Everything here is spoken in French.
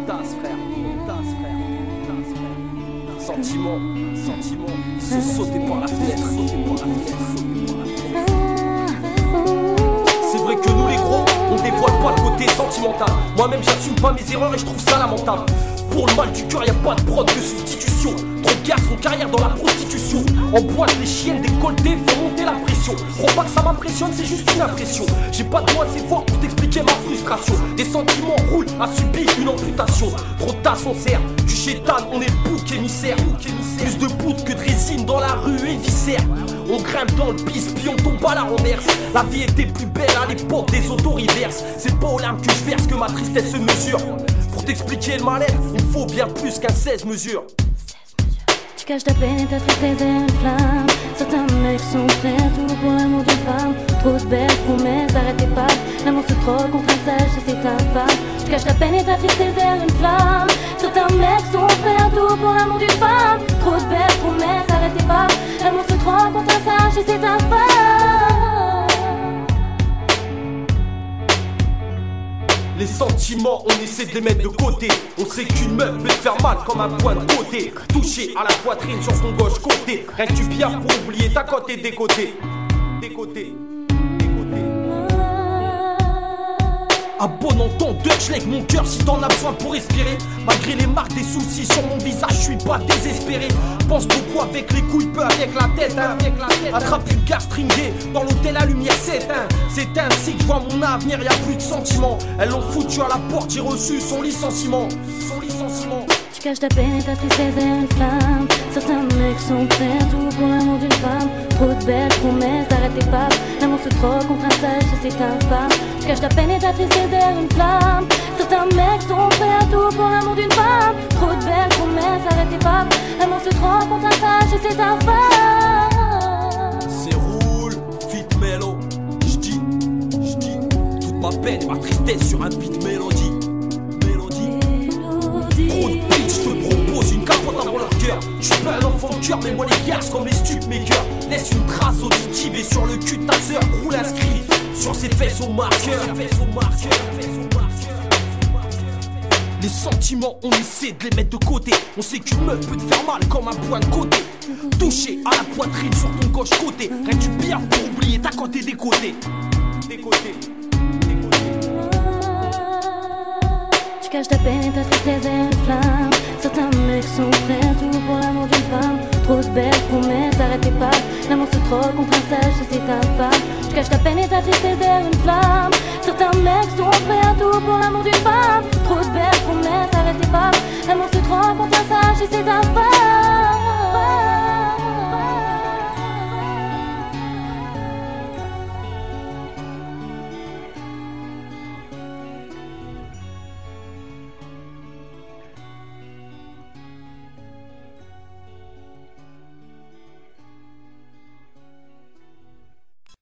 Sentiment, ils se sautaient par la fenêtre, C'est vrai que nous les gros, on dévoile pas le côté sentimental. Moi-même j'assume pas mes erreurs et je trouve ça lamentable. Pour le mal du cœur, y'a pas de prod de substitution. Trop de gars font carrière dans la prostitution. En boîte, les chiennes décolletées font monter la pression. Crois pas que ça m'impressionne, c'est juste une impression. J'ai pas de mots assez fort pour t'expliquer ma frustration. Des sentiments roulent, a subi une amputation. Trop de tasses on sert, du chétan, on est le bouc émissaire. Plus de poudre que de résine dans la rue et viscère. On grimpe dans le piste puis on tombe à la renverse. La vie était plus belle à l'époque des auto-reverses. C'est pas aux larmes que je verse que ma tristesse se mesure. Pour t'expliquer le mal-être, il me faut bien plus qu'un 16 mesures. Tu caches ta peine et ta tristesse derrière une flamme. Certains mecs sont prêts à tout pour l'amour d'une femme. Trop de belles promesses, arrêtez pas. L'amour se troque contre un sage et c'est un pas. Tu caches ta peine et ta tristesse derrière une flamme. Certains mecs sont prêts à tout pour l'amour d'une femme. Trop de belles promesses, arrêtez pas. L'amour se troque contre un sage et c'est un pas. Les sentiments, on essaie de les mettre de côté. On sait qu'une meuf peut te faire mal comme un point de côté. Touché à la poitrine sur ton gauche côté. Rien que tu pierres pour oublier ta côté décoté. À bon entendeur, je lègue mon cœur si t'en as besoin pour respirer. Malgré les marques des soucis sur mon visage, je suis pas désespéré. Pense beaucoup avec les couilles, peu avec la tête, Attrape une gare stringée, dans l'hôtel la lumière s'éteint. C'est ainsi que je vois mon avenir, y'a plus de sentiments. Elles l'ont foutu à la porte, j'ai reçu son licenciement. Tu caches ta peine et ta tristesse derrière une flamme. Certains mecs sont prêts à tout pour l'amour d'une femme. Trop de belles promesses, arrêtez pas. L'amour se troque contre un sage et c'est un pas. Tu caches ta peine et ta tristesse derrière une flamme. Certains mecs sont prêts à tout pour l'amour d'une femme. Trop de belles promesses, arrêtez pas. L'amour se troque contre un sage et c'est un pas. C'est roule, fit mélo. J'dis toute ma peine et ma tristesse sur un beat mélodie. Trop de beats, je te propose une capote avant leur cœur. Je suis pas un enfant de cœur, mais moi les gars, comme les stup makers. Laisse une trace auditive et sur le cul de ta sœur roule inscrit sur ses fesses au marqueur. Les sentiments, on essaie de les mettre de côté. On sait qu'une meuf peut te faire mal comme un point de côté. Touché à la poitrine sur ton gauche côté. Rien que tu pierres pour oublier ta côté décoté. Tu caches ta peine et ta tristesse derrière une flamme. Certains mecs sont prêts à tout pour l'amour d'une femme. Trop de belles promesses, arrêtez pas. L'amour se troque contre un sage et c'est un pas. Tu caches ta peine et ta tristesse derrière une flamme. Certains mecs sont prêts à tout pour l'amour d'une femme. Trop de belles promesses, arrêtez pas. L'amour